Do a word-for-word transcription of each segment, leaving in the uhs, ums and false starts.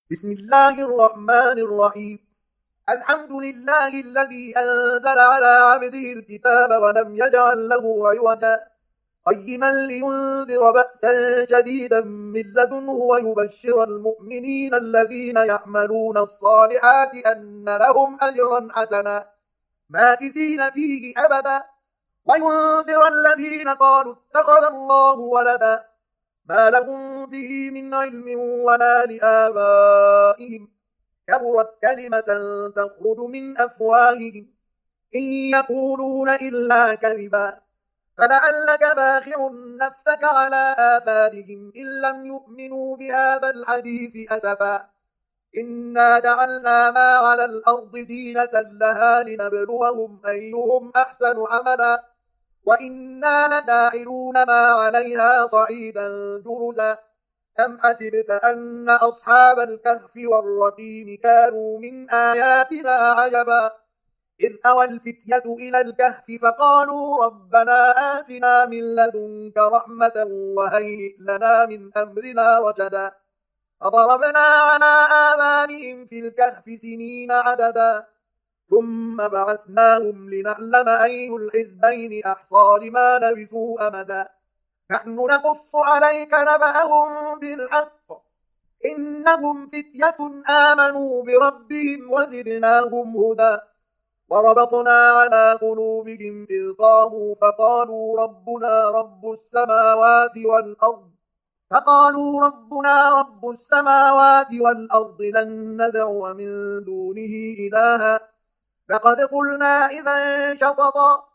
بسم الله الرحمن الرحيم. الحمد لله الذي أنزل على عبده الكتاب ولم يجعل له عوجا قيما لينذر بأسا شديدا من لدنه ويبشر المؤمنين الذين يعملون الصالحات أن لهم أجرا حسنا ماكثين فيه أبدا وينذر الذين قالوا اتخذ الله ولدا ما لهم به من علم ولا لآبائهم كبرت كلمة تخرج من أفواههم إن يقولون إلا كذبا فلعلك باخع نفسك على آثارهم إن لم يؤمنوا بهذا الحديث أسفا إنا جعلنا ما على الأرض زينة لها لنبلوهم أيهم أحسن عملا وإنا لجاعلون ما عليها صعيدا جرزا أم حسبت أن أصحاب الكهف والرقيم كانوا من آياتنا عجبا إذ أوى الفتية إلى الكهف فقالوا ربنا آتنا من لدنك رحمة وهيئ لنا من أمرنا رشدا فضربنا على آذانهم في الكهف سنين عددا ثم بعثناهم لنعلم أي الحزبين أحصى لما لبثوا أمدا نحن نقص عليك نبأهم بالحق إنهم فتية آمنوا بربهم وزدناهم هدى وربطنا على قلوبهم إذ قاموا فقالوا ربنا رب السماوات والأرض فقالوا ربنا رب السماوات والأرض لن ندعو من دونه إلها لقد قلنا إذا شططا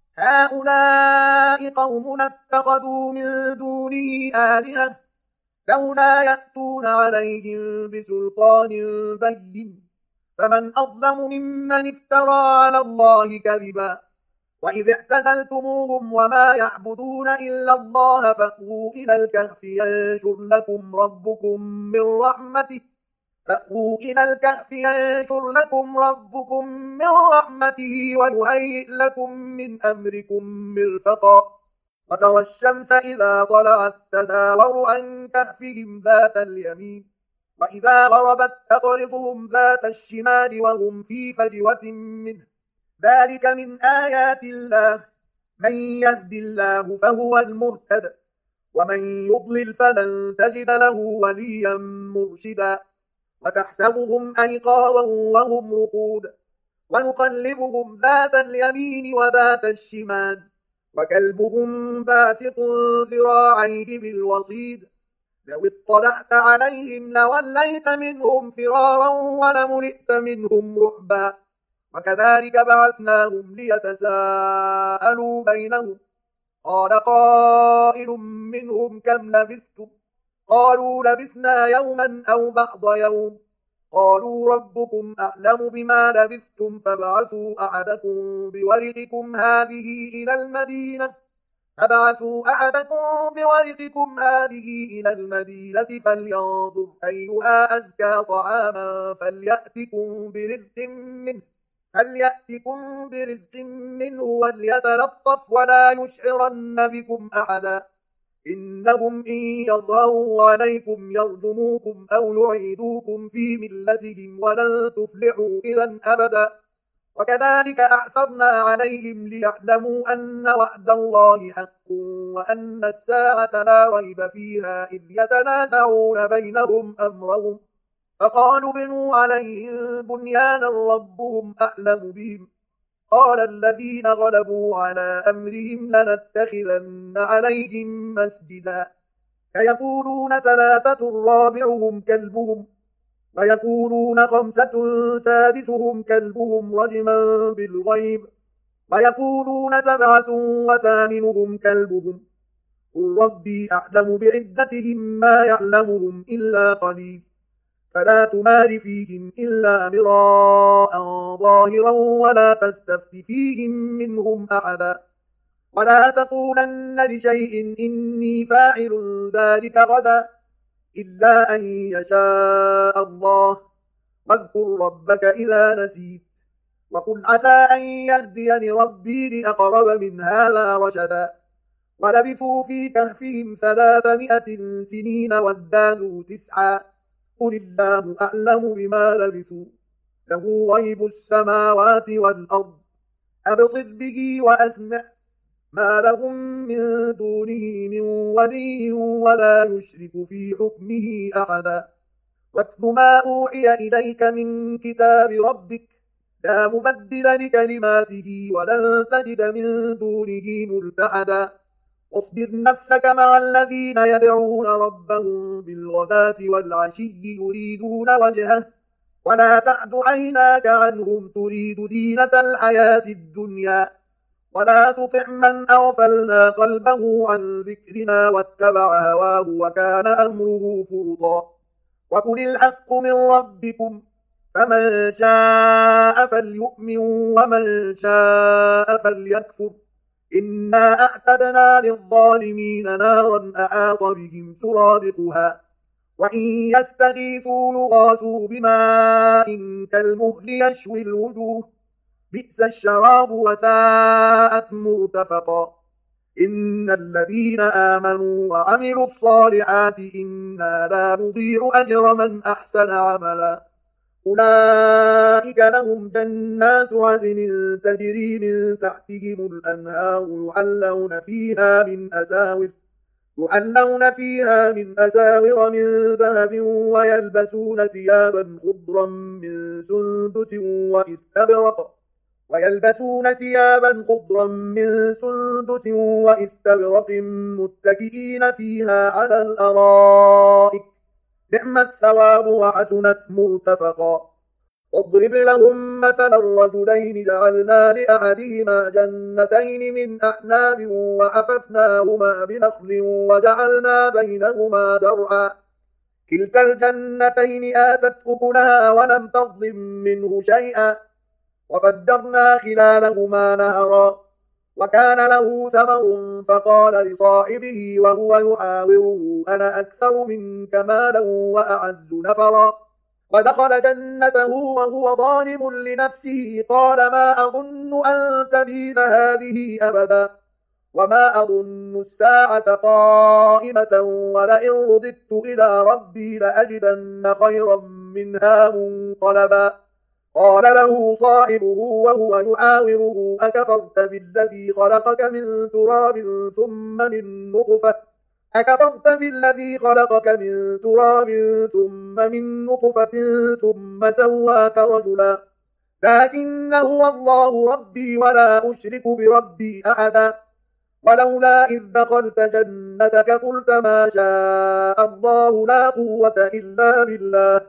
هؤلاء قومنا اتخذوا من دونه آلهة لولا يأتون عليهم بسلطان بين فمن أظلم ممن افترى على الله كذبا وإذ اعتزلتموهم وما يعبدون إلا الله فأووا إلى الكهف ينشر لكم ربكم من رحمته فأووا إلى الكهف ينشر لكم ربكم من رحمته ويهيئ لكم من أمركم مرفقا وترى الشمس إذا طلعت تزاور عن كهفهم ذات اليمين وإذا غربت تقرضهم ذات الشمال وهم في فجوة منه ذلك من آيات الله من يهد الله فهو المهتد ومن يضلل فلن تجد له وليا مرشدا وتحسبهم أيقاظا وهم رقود ونقلبهم ذات اليمين وذات الشمال وكلبهم باسط ذراعيه بالوصيد لو اطلعت عليهم لوليت منهم فرارا ولملئت منهم رعبا وكذلك بعثناهم ليتساءلوا بينهم قال قائل منهم كم لبثتم قالوا لبثنا يوما أو بعض يوم قالوا ربكم أعلم بما لبثتم فابعثوا أحدكم بورقكم هذه إلى المدينة فابعثوا أحدكم بورقكم هذه إلى المدينة فلينظر أيها أزكى طعاما فليأتكم برزق منه فليأتكم برزق منه وليتلطف ولا يشعرن بكم أحدا إنهم إن يظهروا عليكم يرجموكم أو يعيدوكم في ملتهم ولن تفلحوا إذا أبدا وكذلك أعثرنا عليهم ليعلموا أن وعد الله حق وأن الساعة لا ريب فيها إذ يتنازعون بينهم أمرهم فقالوا بنوا عليهم بنيانا ربهم أعلم بهم قال الذين غلبوا على أمرهم لنتخذن عليهم مسجدا فيقولون ثلاثة رابعهم كلبهم ويقولون خمسة سادسهم كلبهم رجما بالغيب ويقولون سبعة وثامنهم كلبهم قل ربي أعلم بعدتهم ما يعلمهم إلا قليل فلا تمار فيهم إلا مراء ظاهرا ولا تستفت فيهم منهم أحدا ولا تقولن لشيء إني فاعل ذلك غدا إلا أن يشاء الله واذكر ربك إذا نسيت وقل عسى أن يهديني ربي لأقرب من هذا رشدا ولبثوا في كهفهم ثلاثمائة سنين وازدادوا تسعا قل الله أعلم بما لبثوا له غيب السماوات والأرض أبصر به وأسمع ما لهم من دونه من ولي ولا يشرك في حكمه أحدا واتل ما أوحي إليك من كتاب ربك لا مبدل لكلماته ولن تجد من دونه ملتحدا واصبر نفسك مع الذين يدعون ربهم بالغداة والعشي يريدون وجهه ولا تعد عيناك عنهم تريد زينة الحياة الدنيا ولا تطع من أغفلنا قلبه عن ذكرنا واتبع هواه وكان أمره فرطا وقل الحق من ربكم فمن شاء فليؤمن ومن شاء فليكفر إنا أعتدنا للظالمين نارا أحاط بهم سرادقها وإن يستغيثوا يغاثوا بماء كالمهل يشوي الوجوه بئس الشراب وساءت مرتفقا إن الذين آمنوا وعملوا الصالحات إنا لا نضيع أجر من أحسن عملا أولئك لهم جنات عدن تجري من تحتهم الأنهار يحلون فيها من أساور يحلون فيها من أساور من ذهب ويلبسون ثيابا خضرا من سندس وإستبرق ويلبسون ثيابا خضرا من سندس وإستبرق متكئين فيها على الأرائك نعم الثواب وحسنت مرتفقا واضرب لهم مثلا الرجلين جعلنا لأحدهما جنتين من أعناب وحففناهما بنخل وجعلنا بينهما زرعا كلتا الجنتين آتت أكلها ولم تظلم منه شيئا وفجرنا خلالهما نهرا وكان له ثمر فقال لصاحبه وهو يحاوره أنا أكثر منك مالا وأعز نفرا ودخل جنته وهو ظالم لنفسه قال ما أظن أن تبيد هذه أبدا وما أظن الساعة قائمة ولئن رددت إلى ربي لأجدن خيرا منها منقلبا قال له صاحبه وهو يحاوره أكفرت بالذي خلقك من تراب ثم من نطفة أكفرت بالذي خلقك من تراب ثم من نطفة ثم سواك رجلا لكن هو الله ربي ولا أشرك بربي أحدا ولولا إذ دخلت جنتك قلت ما شاء الله لا قوة إلا بالله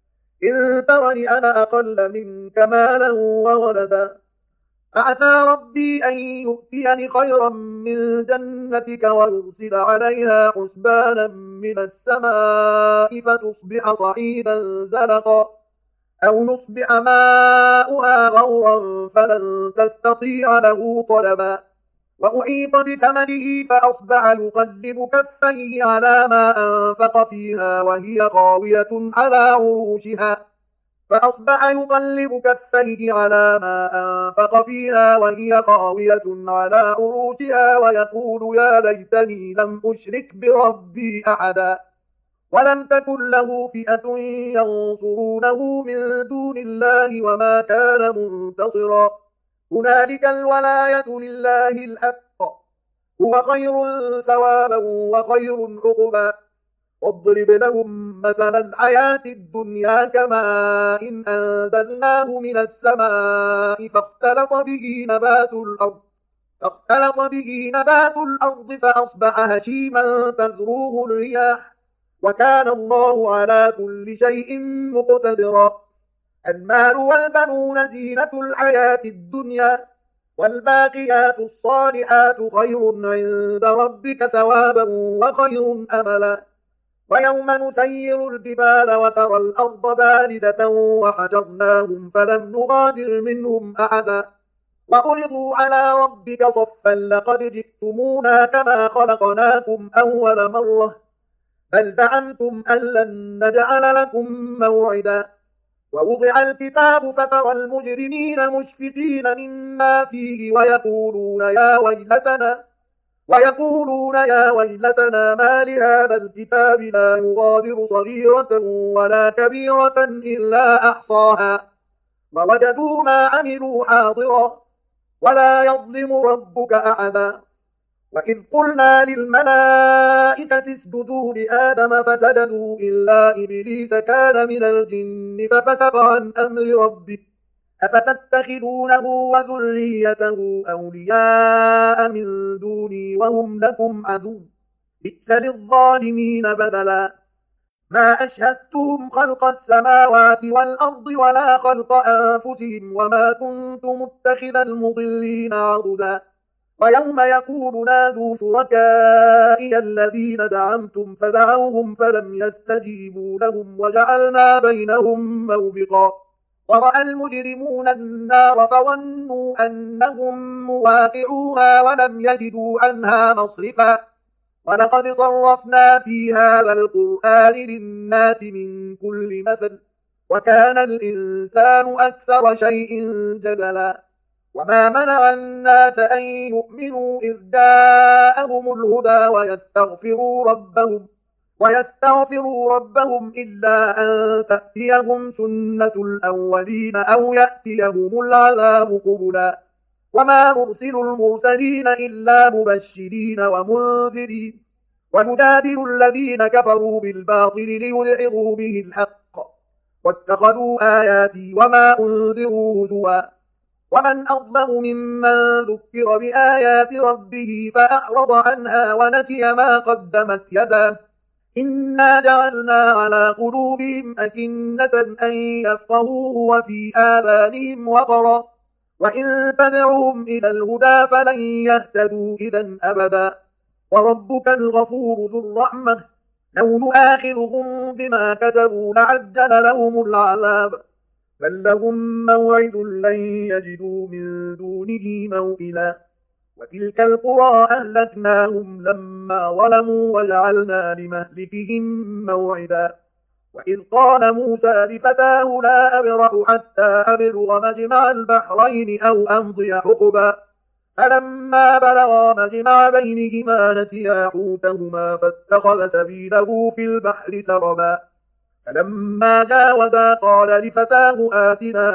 إن ترني أنا أقل منك مالا وولدا فعسى ربي أن يؤتيني خيرا من جنتك ويرسل عليها حسبانا من السماء فتصبح صعيدا زلقا أو يصبح ماؤها غورا فلن تستطيع له طلبا وأحيط بثمنه فأصبح يقلب كفيه على ما أنفق فيها وهي خاوية على عروشها فأصبح يقلب كفيه على ما أنفق فيها وهي خاوية على عروشها ويقول يا ليتني لم أشرك بربي أحدا ولم تكن له فئة ينصرونه من دون الله وما كان منتصرا هنالك الولاية لله الحق هو خير ثوابا وخير عقبا واضرب لهم مثل الحياة الدنيا كماء إن أنزلناه من السماء فاختلط به نبات الأرض فاختلط به نبات الأرض فأصبح هشيما تذروه الرياح وكان الله على كل شيء مقتدرا المال والبنون زينة الحياة الدنيا والباقيات الصالحات خير عند ربك ثوابا وخير أملا ويوم نسير الجبال وترى الأرض باردة وحشرناهم فلم نغادر منهم أحدا وعرضوا على ربك صفا لقد جئتمونا كما خلقناكم أول مرة بل زعمتم أن لن نجعل لكم موعدا ووضع الكتاب فترى المجرمين مشفقين مما فيه ويقولون يا ويلتنا ويقولون يا ويلتنا ما لهذا الكتاب لا يغادر صغيرة ولا كبيرة إلا أحصاها ووجدوا ما عملوا حاضرا ولا يظلم ربك أحدا. وإذ قلنا للملائكة اسجدوا لآدم فسجدوا إلا إبليس كان من الجن ففسق عن أمر ربه أفتتخذونه وذريته أولياء من دوني وهم لكم عدو بئس للظالمين بدلا. ما أشهدتهم خلق السماوات والأرض ولا خلق أنفسهم وما كنت متخذ المضلين عضدا. ويوم يقول نادوا شركائي الذين زعمتم فدعوهم فلم يستجيبوا لهم وجعلنا بينهم موبقا. ورأى المجرمون النار فظنوا أنهم مواقعوها ولم يجدوا عنها مصرفا. ولقد صرفنا في هذا القرآن للناس من كل مثل وكان الإنسان أكثر شيء جدلا. وما منع الناس أن يؤمنوا إذ جاءهم الهدى ويستغفروا ربهم ويستغفروا ربهم إلا أن تأتيهم سنة الأولين أو يأتيهم العذاب قبلا. وما نرسل المرسلين إلا مبشرين ومنذرين ونجادل الذين كفروا بالباطل ليدحضوا به الحق واتخذوا آياتي وما أنذروا هزوا. ومن أظلم ممن ذكر بآيات ربه فأعرض عنها ونسي ما قدمت يداه إنا جعلنا على قلوبهم أكنة أن يفقهوه وفي آذانهم وقرا وإن تدعوهم إلى الهدى فلن يهتدوا إذا أبدا. وربك الغفور ذو الرحمة لو نؤاخذهم بما كتبوا لعجل لهم العذاب بل لهم موعد لن يجدوا من دونه موئلا. وتلك القرى أهلكناهم لما ظلموا وجعلنا لمهلكهم موعدا. وإذ قال موسى لفتاه لا أبرح حتى أبلغ مجمع البحرين أو أمضي حقبا فلما بلغا مجمع بينهما نسيا حوتهما فاتخذ سبيله في البحر سربا. فلما جاوزا قال لفتاه آتنا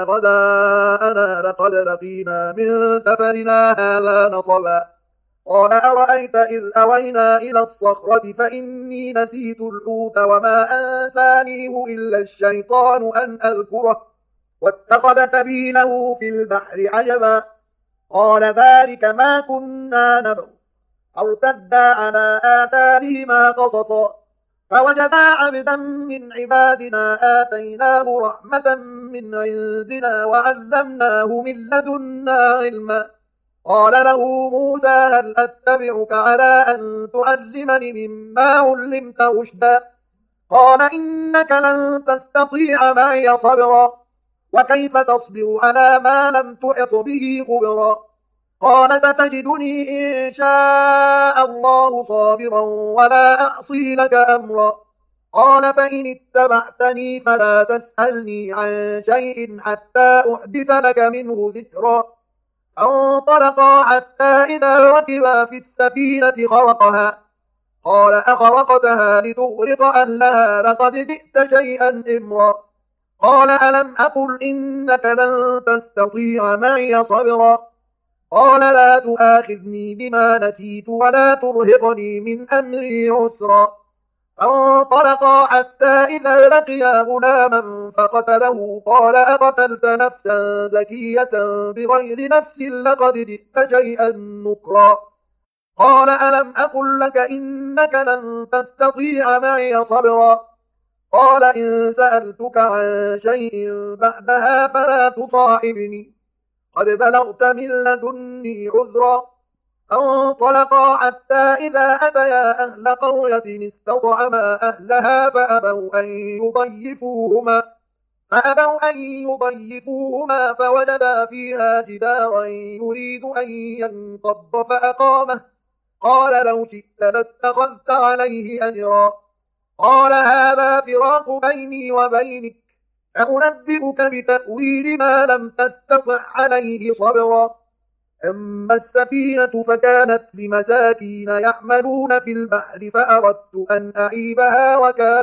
غداءنا لقد لقينا من سفرنا هذا نصبا. قال أرأيت إذ أوينا إلى الصخرة فإني نسيت الحوت وما أنسانيه إلا الشيطان أن أذكره واتخذ سبيله في البحر عجبا. قال ذلك ما كنا نبغ فارتدا على آثارهما قصصا فوجدا عبدا من عبادنا آتيناه رحمة من عندنا وعلمناه من لدنا علما. قال له موسى هل أتبعك على أن تعلمني مما علمت رشدا قال إنك لن تستطيع معي صبرا وكيف تصبر على ما لم تحط به خبرا. قال ستجدني إن شاء الله صابرا ولا أعصي لك أمرا. قال فإن اتبعتني فلا تسألني عن شيء حتى أحدث لك منه ذكرا. فانطلقا حتى إذا ركبا في السفينة خرقها قال أخرقتها لتغرق أهلها لقد جئت شيئا إمرا. قال ألم أقل إنك لن تستطيع معي صبرا قال لا تؤاخذني بما نسيت ولا ترهقني من أمري عسرا. فانطلقا حتى إذا لقيا غلاما فقتله قال أقتلت نفسا زكية بغير نفس لقد جئت شيئا نكرا. قال ألم أقل لك إنك لن تستطيع معي صبرا قال إن سألتك عن شيء بعدها فلا تصاحبني قد بلغت من لدني عذرا. فانطلقا حتى إذا أتيا أهل قرية استطعما أهلها فأبوا أن يضيفوهما فأبوا أن يضيفوهما فوجدا فيها جدارا يريد أن ينقض فأقامه قال لو شئت لاتخذت عليه أجرا. قال هذا فراق بيني وبينك سأنبئك بتأويل ما لم تستطع عليه صبرا. أما السفينة فكانت لمساكين يعملون في البحر فأردت أن أعيبها وكان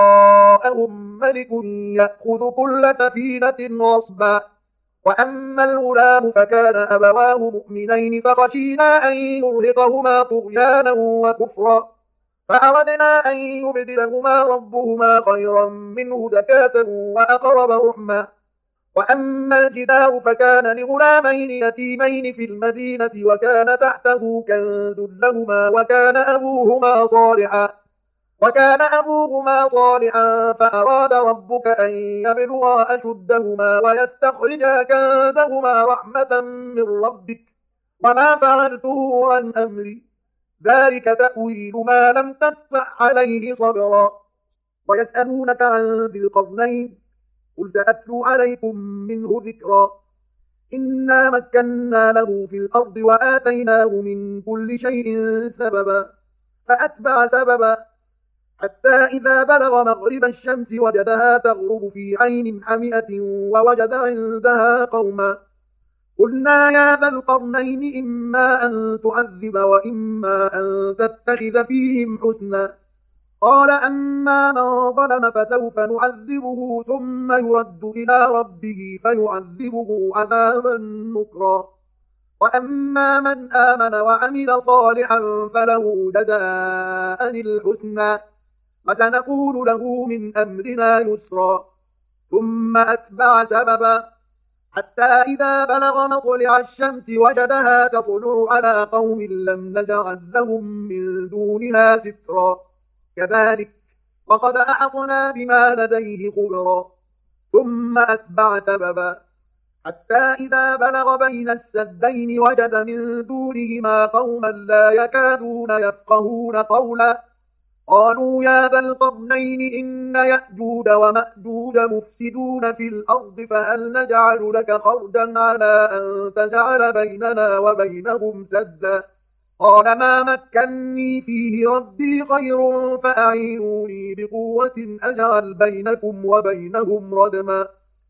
وراءهم ملك يأخذ كل سفينة غصبا. وأما الغلام فكان أبواه مؤمنين فخشينا أن يرهقهما طغيانا وكفرا فأردنا أن يبدلهما ربهما خيرا منه زكاة وأقرب رحما. وأما الجدار فكان لغلامين يتيمين في المدينة وكان تحته كنز لهما وكان أبوهما صالحا وكان أبوهما صالحا فأراد ربك أن يبلغا أشدهما ويستخرجا كنزهما رحمة من ربك وما فعلته عن أمري ذلك تأويل ما لم تستطع عليه صبرا. ويسألونك عن ذي القرنين قل سأتلو عليكم منه ذكرا. إنا مكنا له في الأرض وآتيناه من كل شيء سببا فأتبع سببا حتى إذا بلغ مغرب الشمس وجدها تغرب في عين حمئة ووجد عندها قوما قلنا يا ذا القرنين إما أن تعذب وإما أن تتخذ فيهم حسنا قال أما من ظلم فسوف نعذبه ثم يرد إلى ربه فيعذبه عذابا نكرا وأما من آمن وعمل صالحا فله جزاء الحسنى وسنقول له من أمرنا يسرا ثم أتبع سببا حتى إذا بلغ مطلع الشمس وجدها تطلع على قوم لم نجعل لهم من دونها سترا كذلك وقد أحطنا بما لديه خبرا ثم أتبع سببا حتى إذا بلغ بين السدين وجد من دونهما قوما لا يكادون يفقهون قولا قالوا يا ذا القرنين إن يأجوج ومأجوج مفسدون في الأرض فهل نجعل لك خرجا على أن تجعل بيننا وبينهم سدا قال ما مكني فيه ربي خير فأعينوني بقوة أجعل بينكم وبينهم ردما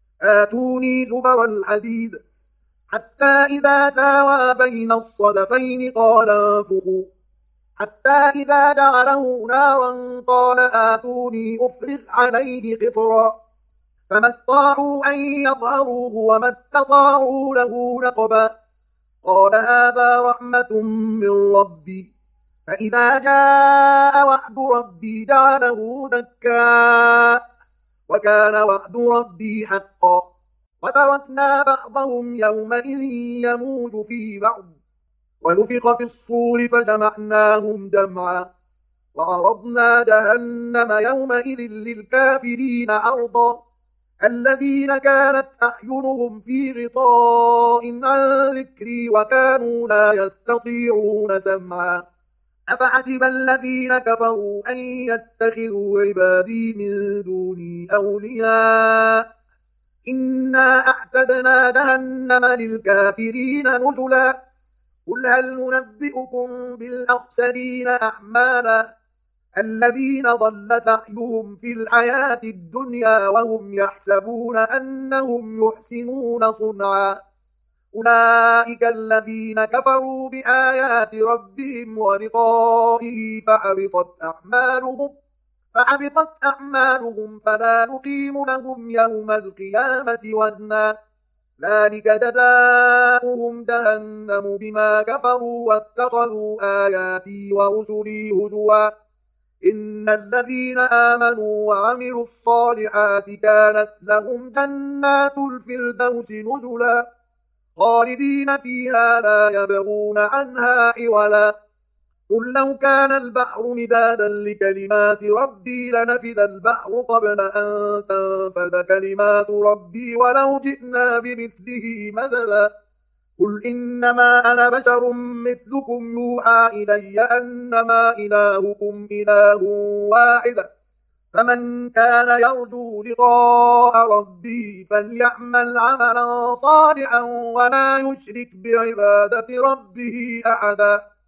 آتوني زبر الحديد حتى إذا ساوى بين الصدفين قال انفخوا حتى إذا جعله نارا قال آتوني أفرغ عليه قطرا فما استطاعوا أن يظهروه وما استطاعوا له نقبا قال هذا رحمة من ربي فإذا جاء وعد ربي جعله دكا وكان وعد ربي حقا وتركنا بعضهم يومئذ يموج في بعض ونفخ في الصور فجمعناهم جمعا وعرضنا جهنم يومئذ للكافرين عرضا الذين كانت أعينهم في غطاء عن ذكري وكانوا لا يستطيعون سمعا أفحسب الذين كفروا أن يتخذوا عبادي من دوني أولياء إنا أعتدنا جهنم للكافرين نزلا قل هل ننبئكم بالأخسرين أعمالا الذين ضل سعيهم في الحياة الدنيا وهم يحسبون أنهم يحسنون صنعا أولئك الذين كفروا بآيات ربهم ولقائه فحبطت أعمالهم فحبطت أعمالهم فلا نقيم لهم يوم القيامة وزنا ذلك جزاؤهم جهنم بما كفروا واتخذوا آياتي ورسلي هزوا إن الذين آمنوا وعملوا الصالحات كانت لهم جنات الفردوس نزلا خالدين فيها لا يبغون عنها حولا قل لو كان البحر مدادا لكلمات ربي لنفد البحر قبل أن تنفد كلمات ربي ولو جئنا بمثله مددا قل إنما أنا بشر مثلكم يوحى إلي أنما إلهكم إله واحد فمن كان يرجو لقاء ربه فليعمل عملا صالحا ولا يشرك بعبادة ربه أحدا